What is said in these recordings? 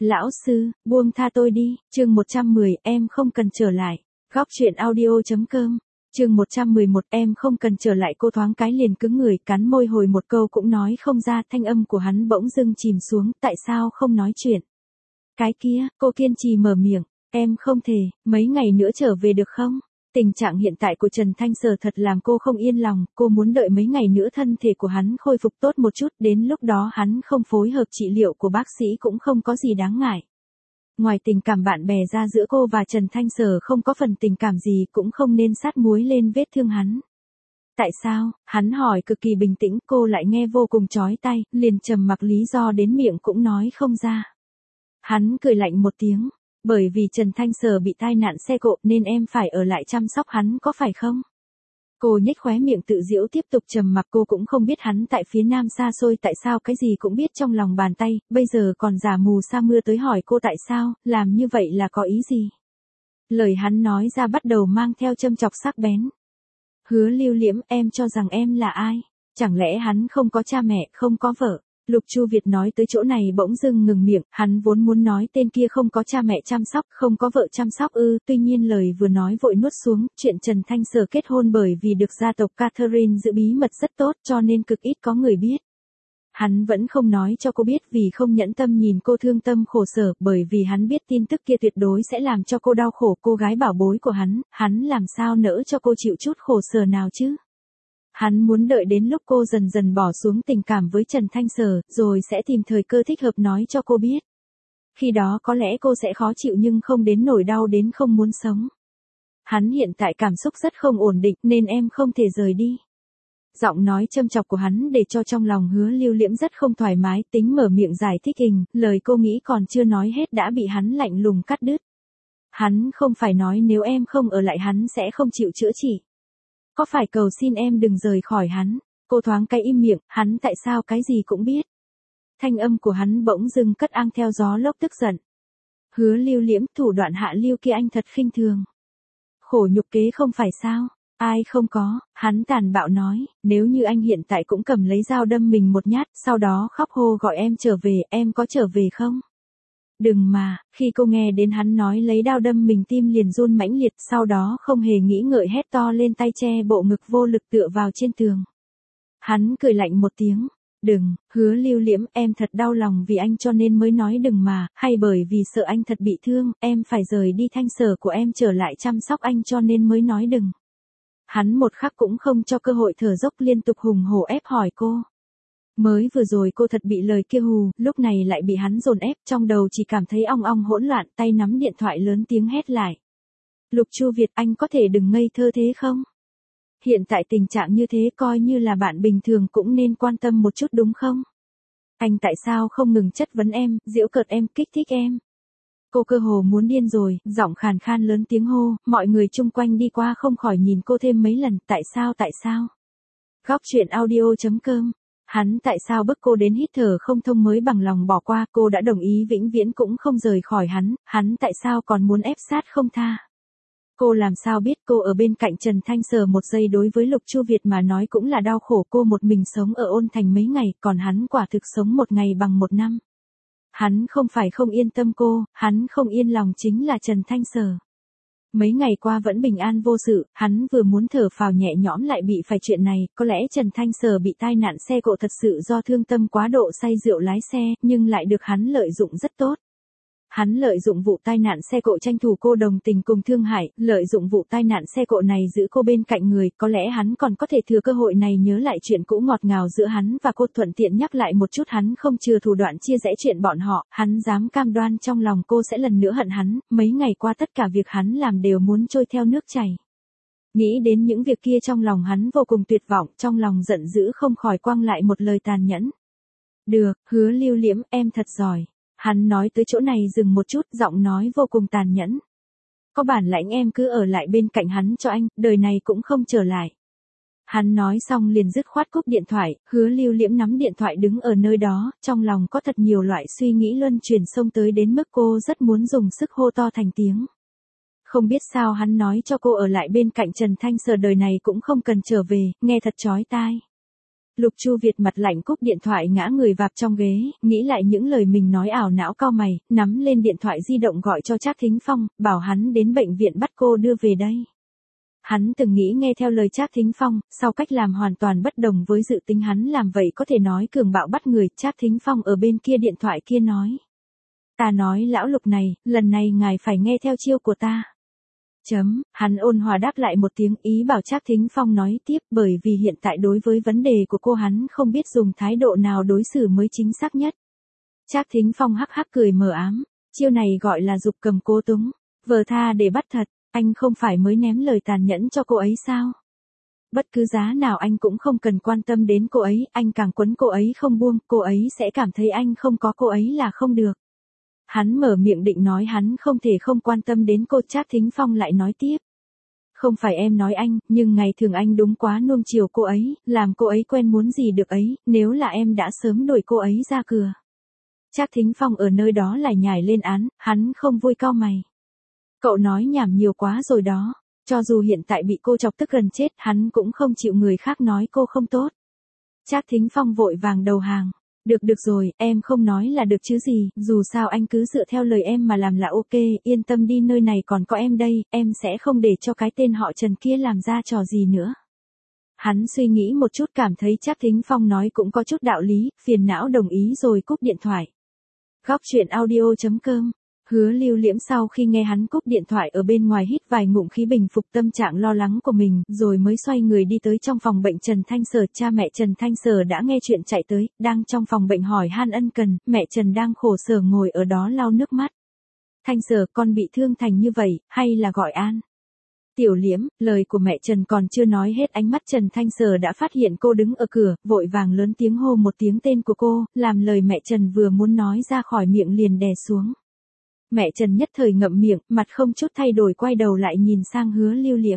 Lão sư, buông tha tôi đi, chương 110, em không cần trở lại. Góc truyện audio.com, chương 111, em không cần trở lại. Cô thoáng cái liền cứng người, cắn môi hồi một câu cũng nói không ra. Thanh âm của hắn bỗng dưng chìm xuống, tại sao không nói chuyện? Cái kia, cô kiên trì mở miệng, em không thể, mấy ngày nữa trở về được không? Tình trạng hiện tại của Trần Thanh Sở thật làm cô không yên lòng, cô muốn đợi mấy ngày nữa thân thể của hắn khôi phục tốt một chút, đến lúc đó hắn không phối hợp trị liệu của bác sĩ cũng không có gì đáng ngại. Ngoài tình cảm bạn bè ra, giữa cô và Trần Thanh Sở không có phần tình cảm gì, cũng không nên sát muối lên vết thương hắn. Tại sao? Hắn hỏi cực kỳ bình tĩnh, cô lại nghe vô cùng chói tai, liền trầm mặc lý do đến miệng cũng nói không ra. Hắn cười lạnh một tiếng, bởi vì Trần Thanh Sở bị tai nạn xe cộ nên em phải ở lại chăm sóc hắn có phải không? Cô nhếch khóe miệng tự giễu, tiếp tục trầm mặc. Cô cũng không biết hắn tại phía nam xa xôi tại sao cái gì cũng biết trong lòng bàn tay, bây giờ còn giả mù sa mưa tới hỏi cô tại sao, làm như vậy là có ý gì? Lời hắn nói ra bắt đầu mang theo châm chọc sắc bén. Hứa Lưu Liễm, em cho rằng em là ai? Chẳng lẽ hắn không có cha mẹ, không có vợ? Lục Chu Việt nói tới chỗ này bỗng dưng ngừng miệng, hắn vốn muốn nói tên kia không có cha mẹ chăm sóc, không có vợ chăm sóc tuy nhiên lời vừa nói vội nuốt xuống. Chuyện Trần Thanh Sở kết hôn bởi vì được gia tộc Catherine giữ bí mật rất tốt cho nên cực ít có người biết. Hắn vẫn không nói cho cô biết vì không nhẫn tâm nhìn cô thương tâm khổ sở, bởi vì hắn biết tin tức kia tuyệt đối sẽ làm cho cô đau khổ. Cô gái bảo bối của hắn làm sao nỡ cho cô chịu chút khổ sở nào chứ? Hắn muốn đợi đến lúc cô dần dần bỏ xuống tình cảm với Trần Thanh Sở, rồi sẽ tìm thời cơ thích hợp nói cho cô biết. Khi đó có lẽ cô sẽ khó chịu nhưng không đến nỗi đau đến không muốn sống. Hắn hiện tại cảm xúc rất không ổn định nên em không thể rời đi. Giọng nói châm chọc của hắn để cho trong lòng Hứa Lưu Liễm rất không thoải mái, tính mở miệng giải thích lời cô nghĩ còn chưa nói hết đã bị hắn lạnh lùng cắt đứt. Hắn không phải nói nếu em không ở lại hắn sẽ không chịu chữa trị. Có phải cầu xin em đừng rời khỏi hắn? Cô thoáng cái im miệng, hắn tại sao cái gì cũng biết. Thanh âm của hắn bỗng dưng cất ang theo gió lốc tức giận. Hứa Lưu Liễm, thủ đoạn hạ lưu kia anh thật khinh thường. Khổ nhục kế không phải sao? Ai không có, hắn tàn bạo nói, nếu như anh hiện tại cũng cầm lấy dao đâm mình một nhát, sau đó khóc hô gọi em trở về, em có trở về không? Đừng mà, khi cô nghe đến hắn nói lấy dao đâm mình tim liền run mãnh liệt, sau đó không hề nghĩ ngợi hét to lên, tay che bộ ngực vô lực tựa vào trên tường. Hắn cười lạnh một tiếng, đừng, Hứa Lưu Liễm, em thật đau lòng vì anh cho nên mới nói đừng mà, hay bởi vì sợ anh thật bị thương, em phải rời đi Thanh Sở của em trở lại chăm sóc anh cho nên mới nói đừng. Hắn một khắc cũng không cho cơ hội thở dốc, liên tục hùng hổ ép hỏi cô. Mới vừa rồi cô thật bị lời kia hù, lúc này lại bị hắn dồn ép, trong đầu chỉ cảm thấy ong ong hỗn loạn, tay nắm điện thoại lớn tiếng hét lại. Lục Chu Việt, anh có thể đừng ngây thơ thế không? Hiện tại tình trạng như thế coi như là bạn bình thường cũng nên quan tâm một chút đúng không? Anh tại sao không ngừng chất vấn em, giễu cợt em, kích thích em? Cô cơ hồ muốn điên rồi, giọng khàn khan lớn tiếng hô, mọi người chung quanh đi qua không khỏi nhìn cô thêm mấy lần, tại sao? Góc truyện audio.com. Hắn tại sao bức cô đến hít thở không thông mới bằng lòng bỏ qua, cô đã đồng ý vĩnh viễn cũng không rời khỏi hắn tại sao còn muốn ép sát không tha. Cô làm sao biết cô ở bên cạnh Trần Thanh Sở một giây đối với Lục Chu Việt mà nói cũng là đau khổ, cô một mình sống ở Ôn Thành mấy ngày, còn hắn quả thực sống một ngày bằng một năm. Hắn không phải không yên tâm cô, hắn không yên lòng chính là Trần Thanh Sở. Mấy ngày qua vẫn bình an vô sự, hắn vừa muốn thở phào nhẹ nhõm lại bị phải chuyện này, có lẽ Trần Thanh Sở bị tai nạn xe cộ thật sự do thương tâm quá độ say rượu lái xe, nhưng lại được hắn lợi dụng rất tốt. Hắn lợi dụng vụ tai nạn xe cộ tranh thủ cô đồng tình cùng thương hại, lợi dụng vụ tai nạn xe cộ này giữ cô bên cạnh người, có lẽ hắn còn có thể thừa cơ hội này nhớ lại chuyện cũ ngọt ngào giữa hắn và cô, thuận tiện nhắc lại một chút hắn không chừa thủ đoạn chia rẽ chuyện bọn họ, hắn dám cam đoan trong lòng cô sẽ lần nữa hận hắn, mấy ngày qua tất cả việc hắn làm đều muốn trôi theo nước chảy. Nghĩ đến những việc kia trong lòng hắn vô cùng tuyệt vọng, trong lòng giận dữ không khỏi quăng lại một lời tàn nhẫn. Được, Hứa Lưu Liễm, em thật giỏi. Hắn nói tới chỗ này dừng một chút, giọng nói vô cùng tàn nhẫn. Có bản lãnh em cứ ở lại bên cạnh hắn cho anh, đời này cũng không trở lại. Hắn nói xong liền dứt khoát cúp điện thoại, Hứa Lưu Liễm nắm điện thoại đứng ở nơi đó, trong lòng có thật nhiều loại suy nghĩ luân chuyển xông tới đến mức cô rất muốn dùng sức hô to thành tiếng. Không biết sao hắn nói cho cô ở lại bên cạnh Trần Thanh Sở đời này cũng không cần trở về, nghe thật chói tai. Lục Chu Việt mặt lạnh cúp điện thoại ngã người vạp trong ghế, nghĩ lại những lời mình nói ảo não cau mày, nắm lên điện thoại di động gọi cho Trác Thính Phong, bảo hắn đến bệnh viện bắt cô đưa về đây. Hắn từng nghĩ nghe theo lời Trác Thính Phong, sau cách làm hoàn toàn bất đồng với dự tính hắn làm vậy có thể nói cường bạo bắt người. Trác Thính Phong ở bên kia điện thoại kia nói. Ta nói lão Lục này, lần này ngài phải nghe theo chiêu của ta. Hắn ôn hòa đáp lại một tiếng, ý bảo Trác Thính Phong nói tiếp, bởi vì hiện tại đối với vấn đề của cô hắn không biết dùng thái độ nào đối xử mới chính xác nhất. Trác Thính Phong hắc hắc cười mờ ám, chiêu này gọi là giục cầm cố túng, vờ tha để bắt thật, anh không phải mới ném lời tàn nhẫn cho cô ấy sao? Bất cứ giá nào anh cũng không cần quan tâm đến cô ấy, anh càng quấn cô ấy không buông, cô ấy sẽ cảm thấy anh không có cô ấy là không được. Hắn mở miệng định nói hắn không thể không quan tâm đến cô. Trác Thính Phong lại nói tiếp. Không phải em nói anh, nhưng ngày thường anh đúng quá nuông chiều cô ấy, làm cô ấy quen muốn gì được ấy, nếu là em đã sớm đuổi cô ấy ra cửa. Trác Thính Phong ở nơi đó lại nhảy lên án, hắn không vui cau mày. Cậu nói nhảm nhiều quá rồi đó, cho dù hiện tại bị cô chọc tức gần chết, hắn cũng không chịu người khác nói cô không tốt. Trác Thính Phong vội vàng đầu hàng. Được rồi, em không nói là được chứ gì, dù sao anh cứ dựa theo lời em mà làm là ok, yên tâm đi, nơi này còn có em đây, em sẽ không để cho cái tên họ Trần kia làm ra trò gì nữa. Hắn suy nghĩ một chút cảm thấy Trác Thính Phong nói cũng có chút đạo lý, phiền não đồng ý rồi cúp điện thoại. Góc truyện audio.com. Hứa Lưu Liễm sau khi nghe hắn cúp điện thoại ở bên ngoài hít vài ngụm khí bình phục tâm trạng lo lắng của mình, rồi mới xoay người đi tới trong phòng bệnh Trần Thanh Sở. Cha mẹ Trần Thanh Sở đã nghe chuyện chạy tới, đang trong phòng bệnh hỏi han ân cần, mẹ Trần đang khổ sở ngồi ở đó lau nước mắt. Thanh Sở, con bị thương thành như vậy, hay là gọi an? Tiểu Liễm, lời của mẹ Trần còn chưa nói hết, ánh mắt Trần Thanh Sở đã phát hiện cô đứng ở cửa, vội vàng lớn tiếng hô một tiếng tên của cô, làm lời mẹ Trần vừa muốn nói ra khỏi miệng liền đè xuống. Mẹ Trần nhất thời ngậm miệng, mặt không chút thay đổi quay đầu lại nhìn sang Hứa Lưu Liễm.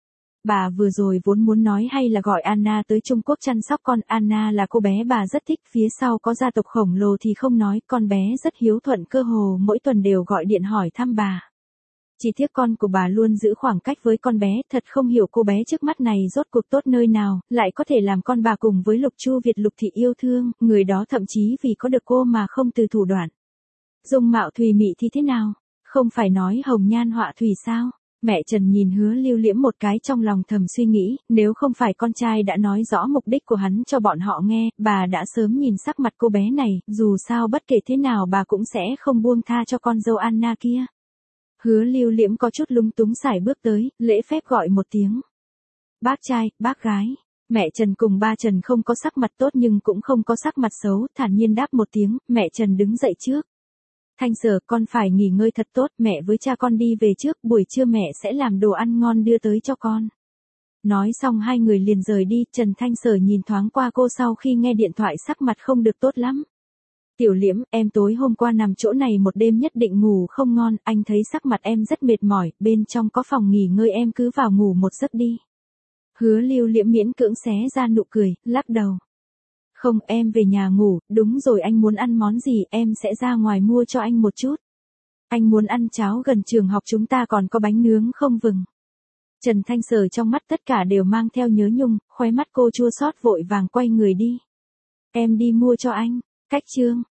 Bà vừa rồi vốn muốn nói hay là gọi Anna tới Trung Quốc chăm sóc con, Anna là cô bé bà rất thích, phía sau có gia tộc khổng lồ thì không nói, con bé rất hiếu thuận, cơ hồ mỗi tuần đều gọi điện hỏi thăm bà. Chỉ tiếc con của bà luôn giữ khoảng cách với con bé, thật không hiểu cô bé trước mắt này rốt cuộc tốt nơi nào, lại có thể làm con bà cùng với Lục Chu Việt Lục thị yêu thương, người đó thậm chí vì có được cô mà không từ thủ đoạn. Dung mạo thùy mị thì thế nào? Không phải nói hồng nhan họa thủy sao? Mẹ Trần nhìn Hứa Lưu Liễm một cái, trong lòng thầm suy nghĩ, nếu không phải con trai đã nói rõ mục đích của hắn cho bọn họ nghe, bà đã sớm nhìn sắc mặt cô bé này, dù sao bất kể thế nào bà cũng sẽ không buông tha cho con dâu Anna kia. Hứa Lưu Liễm có chút lúng túng sải bước tới, lễ phép gọi một tiếng. Bác trai, bác gái. Mẹ Trần cùng ba Trần không có sắc mặt tốt nhưng cũng không có sắc mặt xấu, thản nhiên đáp một tiếng, mẹ Trần đứng dậy trước. Thanh Sở, con phải nghỉ ngơi thật tốt, mẹ với cha con đi về trước, buổi trưa mẹ sẽ làm đồ ăn ngon đưa tới cho con. Nói xong hai người liền rời đi, Trần Thanh Sở nhìn thoáng qua cô sau khi nghe điện thoại, sắc mặt không được tốt lắm. Tiểu Liễm, em tối hôm qua nằm chỗ này một đêm nhất định ngủ không ngon, anh thấy sắc mặt em rất mệt mỏi, bên trong có phòng nghỉ ngơi em cứ vào ngủ một giấc đi. Hứa Lưu Liễm miễn cưỡng xé ra nụ cười, lắc đầu. Không, em về nhà ngủ, đúng rồi, anh muốn ăn món gì em sẽ ra ngoài mua cho anh một chút. Anh muốn ăn cháo, gần trường học chúng ta còn có bánh nướng không vừng. Trần Thanh Sở trong mắt tất cả đều mang theo nhớ nhung, khóe mắt cô chua xót vội vàng quay người đi. Em đi mua cho anh. Cách chương